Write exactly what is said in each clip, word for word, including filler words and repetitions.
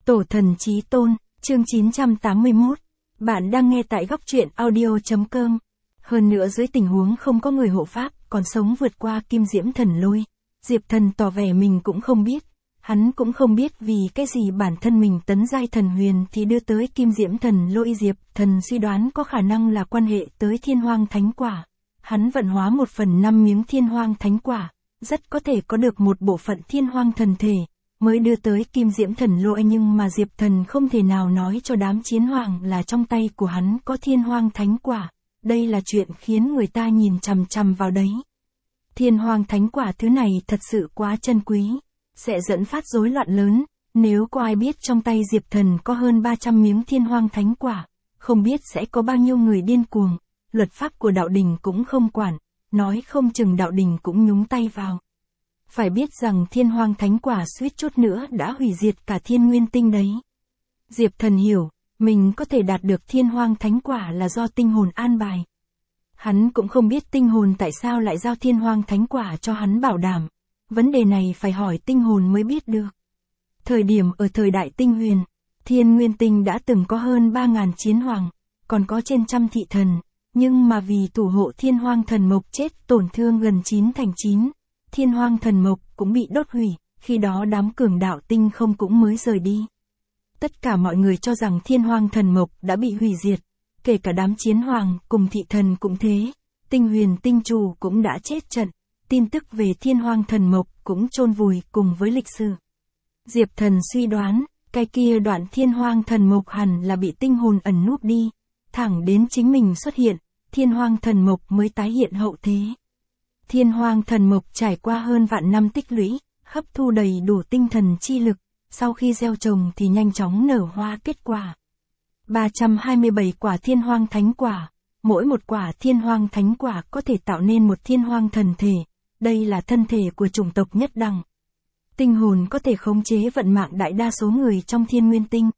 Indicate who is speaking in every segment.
Speaker 1: Tổ thần chí tôn, chương chín trăm tám mươi mốt. Bạn đang nghe tại góc truyện audio chấm com. Hơn nữa dưới tình huống không có người hộ pháp, còn sống vượt qua kim diễm thần lôi. Diệp Thần tỏ vẻ mình cũng không biết. Hắn cũng không biết vì cái gì bản thân mình tấn giai thần huyền thì đưa tới kim diễm thần lôi. Diệp Thần suy đoán có khả năng là quan hệ tới thiên hoang thánh quả. Hắn vận hóa một phần năm miếng thiên hoang thánh quả, rất có thể có được một bộ phận thiên hoang thần thể, mới đưa tới kim diễm thần lôi. Nhưng mà Diệp Thần không thể nào nói cho đám chiến hoàng là trong tay của hắn có thiên hoang thánh quả. Đây là chuyện khiến người ta nhìn chằm chằm vào đấy. Thiên hoang thánh quả thứ này thật sự quá chân quý, sẽ dẫn phát rối loạn lớn. Nếu có ai biết trong tay Diệp Thần có hơn ba trăm miếng thiên hoang thánh quả, không biết sẽ có bao nhiêu người điên cuồng. Luật pháp của đạo đình cũng không quản, nói không chừng đạo đình cũng nhúng tay vào. Phải biết rằng thiên hoang thánh quả suýt chút nữa đã hủy diệt cả thiên nguyên tinh đấy. Diệp Thần hiểu, mình có thể đạt được thiên hoang thánh quả là do tinh hồn an bài. Hắn cũng không biết tinh hồn tại sao lại giao thiên hoang thánh quả cho hắn bảo đảm. Vấn đề này phải hỏi tinh hồn mới biết được. Thời điểm ở thời đại tinh huyền, thiên nguyên tinh đã từng có hơn ba ngàn chiến hoàng, còn có trên trăm thị thần. Nhưng mà vì thủ hộ thiên hoang thần mộc chết tổn thương gần chín thành chín, thiên hoang thần mộc cũng bị đốt hủy, khi đó đám cường đạo tinh không cũng mới rời đi. Tất cả mọi người cho rằng thiên hoang thần mộc đã bị hủy diệt, kể cả đám chiến hoàng cùng thị thần cũng thế, tinh huyền tinh chủ cũng đã chết trận, tin tức về thiên hoang thần mộc cũng chôn vùi cùng với lịch sử. Diệp Thần suy đoán, cái kia đoạn thiên hoang thần mộc hẳn là bị tinh hồn ẩn núp đi, thẳng đến chính mình xuất hiện, thiên hoang thần mộc mới tái hiện hậu thế. Thiên hoang thần mộc trải qua hơn vạn năm tích lũy, hấp thu đầy đủ tinh thần chi lực, sau khi gieo trồng thì nhanh chóng nở hoa kết quả. ba trăm hai mươi bảy quả thiên hoang thánh quả, mỗi một quả thiên hoang thánh quả có thể tạo nên một thiên hoang thần thể, đây là thân thể của chủng tộc nhất đẳng. Tinh hồn có thể khống chế vận mạng đại đa số người trong thiên nguyên tinh.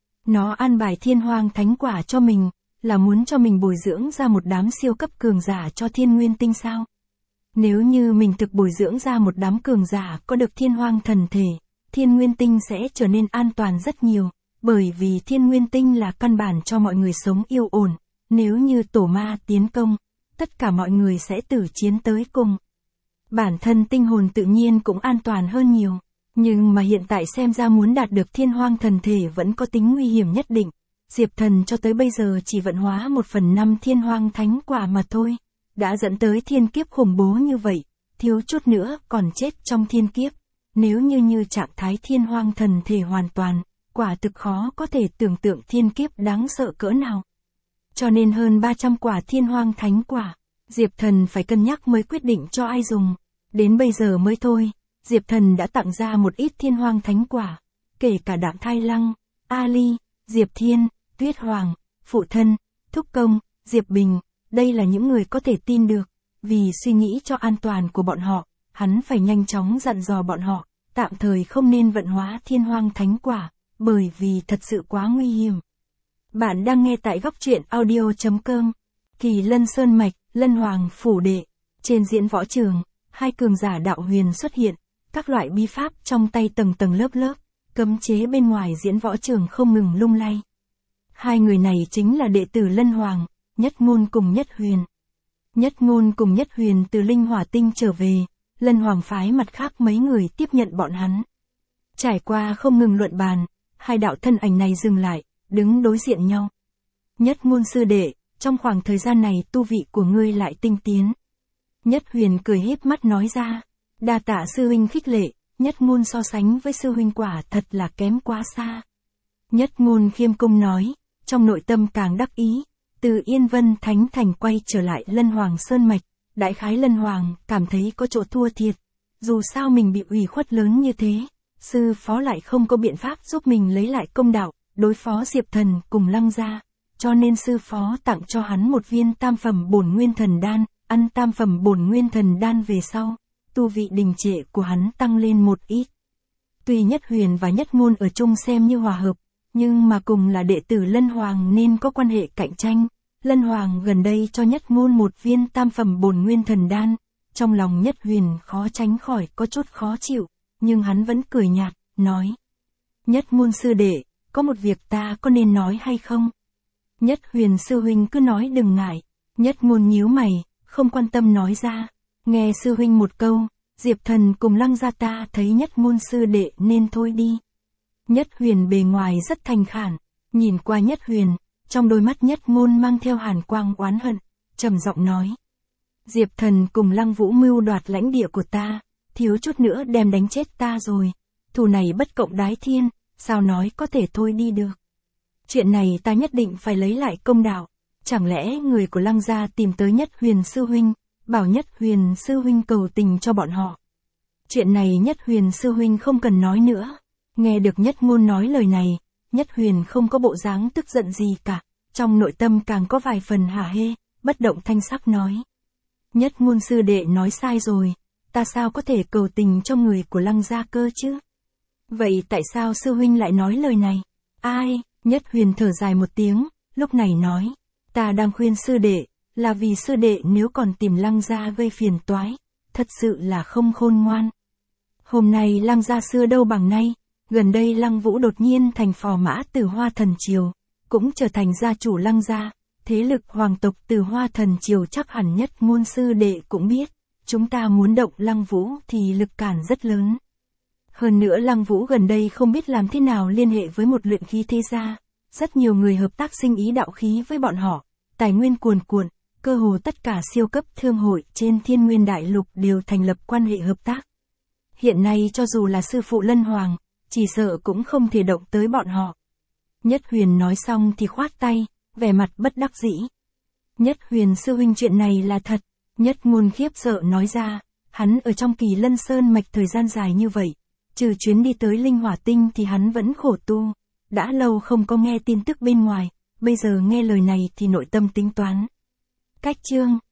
Speaker 1: Nó an bài thiên hoang thánh quả cho mình, là muốn cho mình bồi dưỡng ra một đám siêu cấp cường giả cho thiên nguyên tinh sao? Nếu như mình thực bồi dưỡng ra một đám cường giả có được thiên hoang thần thể, thiên nguyên tinh sẽ trở nên an toàn rất nhiều, bởi vì thiên nguyên tinh là căn bản cho mọi người sống yên ổn. Nếu như tổ ma tiến công, tất cả mọi người sẽ tử chiến tới cùng. Bản thân tinh hồn tự nhiên cũng an toàn hơn nhiều, nhưng mà hiện tại xem ra muốn đạt được thiên hoang thần thể vẫn có tính nguy hiểm nhất định. Diệp Thần cho tới bây giờ chỉ vận hóa một phần năm thiên hoang thánh quả mà thôi, đã dẫn tới thiên kiếp khủng bố như vậy, thiếu chút nữa còn chết trong thiên kiếp. Nếu như như trạng thái thiên hoang thần thể hoàn toàn, quả thực khó có thể tưởng tượng thiên kiếp đáng sợ cỡ nào. Cho nên hơn ba trăm quả thiên hoang thánh quả, Diệp Thần phải cân nhắc mới quyết định cho ai dùng. Đến bây giờ mới thôi, Diệp Thần đã tặng ra một ít thiên hoang thánh quả, kể cả Đạm Thai Lăng, A Ly, Diệp Thiên, Tuyết Hoàng, Phụ Thân, Thúc Công, Diệp Bình, đây là những người có thể tin được. Vì suy nghĩ cho an toàn của bọn họ, hắn phải nhanh chóng dặn dò bọn họ, tạm thời không nên vận hóa thiên hoang thánh quả, bởi vì thật sự quá nguy hiểm. Bạn đang nghe tại góc truyện audio chấm com. Kỳ Lân Sơn Mạch, Lân Hoàng Phủ Đệ. Trên diễn võ trường, hai cường giả đạo huyền xuất hiện, các loại bí pháp trong tay tầng tầng lớp lớp, cấm chế bên ngoài diễn võ trường không ngừng lung lay. Hai người này chính là đệ tử Lân Hoàng, Nhất Ngôn cùng Nhất Huyền. Nhất Ngôn cùng Nhất Huyền từ Linh Hỏa Tinh trở về, Lân Hoàng phái mặt khác mấy người tiếp nhận bọn hắn. Trải qua không ngừng luận bàn, hai đạo thân ảnh này dừng lại, đứng đối diện nhau. Nhất Ngôn sư đệ, trong khoảng thời gian này tu vị của ngươi lại tinh tiến. Nhất Huyền cười híp mắt nói ra, đa tạ sư huynh khích lệ, Nhất Ngôn so sánh với sư huynh quả thật là kém quá xa. Nhất Ngôn khiêm cung nói, trong nội tâm càng đắc ý. Từ Yên Vân Thánh Thành quay trở lại Lân Hoàng Sơn Mạch, đại khái Lân Hoàng cảm thấy có chỗ thua thiệt. Dù sao mình bị ủy khuất lớn như thế, sư phó lại không có biện pháp giúp mình lấy lại công đạo, đối phó Diệp Thần cùng Lăng gia, cho nên sư phó tặng cho hắn một viên tam phẩm bổn nguyên thần đan, ăn tam phẩm bổn nguyên thần đan về sau, tu vị đình trệ của hắn tăng lên một ít. Tuy Nhất Huyền và Nhất Ngôn ở chung xem như hòa hợp, nhưng mà cùng là đệ tử Lân Hoàng nên có quan hệ cạnh tranh. Lân Hoàng gần đây cho Nhất Ngôn một viên tam phẩm bổn nguyên thần đan, trong lòng Nhất Huyền khó tránh khỏi có chút khó chịu, nhưng hắn vẫn cười nhạt, nói. Nhất Môn sư đệ, có một việc ta có nên nói hay không? Nhất Huyền sư huynh cứ nói đừng ngại. Nhất Môn nhíu mày, không quan tâm nói ra. Nghe sư huynh một câu, Diệp Thần cùng Lăng gia ta thấy Nhất Môn sư đệ nên thôi đi. Nhất Huyền bề ngoài rất thành khản, nhìn qua Nhất Huyền, trong đôi mắt Nhất Môn mang theo hàn quang oán hận, trầm giọng nói. Diệp Thần cùng Lăng Vũ mưu đoạt lãnh địa của ta, thiếu chút nữa đem đánh chết ta rồi. Thù này bất cộng đái thiên, sao nói có thể thôi đi được. Chuyện này ta nhất định phải lấy lại công đạo. Chẳng lẽ người của Lăng gia tìm tới Nhất Huyền sư huynh, bảo Nhất Huyền sư huynh cầu tình cho bọn họ. Chuyện này Nhất Huyền sư huynh không cần nói nữa. Nghe được Nhất Môn nói lời này, Nhất Huyền không có bộ dáng tức giận gì cả, trong nội tâm càng có vài phần hả hê, bất động thanh sắc nói. Nhất Môn sư đệ nói sai rồi, ta sao có thể cầu tình cho người của Lăng gia cơ chứ? Vậy tại sao sư huynh lại nói lời này? Ai? Nhất Huyền thở dài một tiếng, lúc này nói. Ta đang khuyên sư đệ, là vì sư đệ nếu còn tìm Lăng gia gây phiền toái, thật sự là không khôn ngoan. Hôm nay Lăng gia xưa đâu bằng nay, gần đây Lăng Vũ đột nhiên thành phò mã Từ Hoa Thần Triều, cũng trở thành gia chủ Lăng gia, thế lực hoàng tộc Từ Hoa Thần Triều chắc hẳn Nhất Môn sư đệ cũng biết, chúng ta muốn động Lăng Vũ thì lực cản rất lớn. Hơn nữa Lăng Vũ gần đây không biết làm thế nào liên hệ với một luyện khí thế gia, rất nhiều người hợp tác sinh ý đạo khí với bọn họ, tài nguyên cuồn cuộn, cơ hồ tất cả siêu cấp thương hội trên Thiên Nguyên Đại Lục đều thành lập quan hệ hợp tác. Hiện nay cho dù là sư phụ Lân Hoàng, chỉ sợ cũng không thể động tới bọn họ. Nhất Huyền nói xong thì khoát tay, vẻ mặt bất đắc dĩ. Nhất Huyền sư huynh chuyện này là thật. Nhất Môn khiếp sợ nói ra, hắn ở trong Kỳ Lân Sơn mạch thời gian dài như vậy, trừ chuyến đi tới Linh Hỏa Tinh thì hắn vẫn khổ tu, đã lâu không có nghe tin tức bên ngoài, bây giờ nghe lời này thì nội tâm tính toán. Cách chương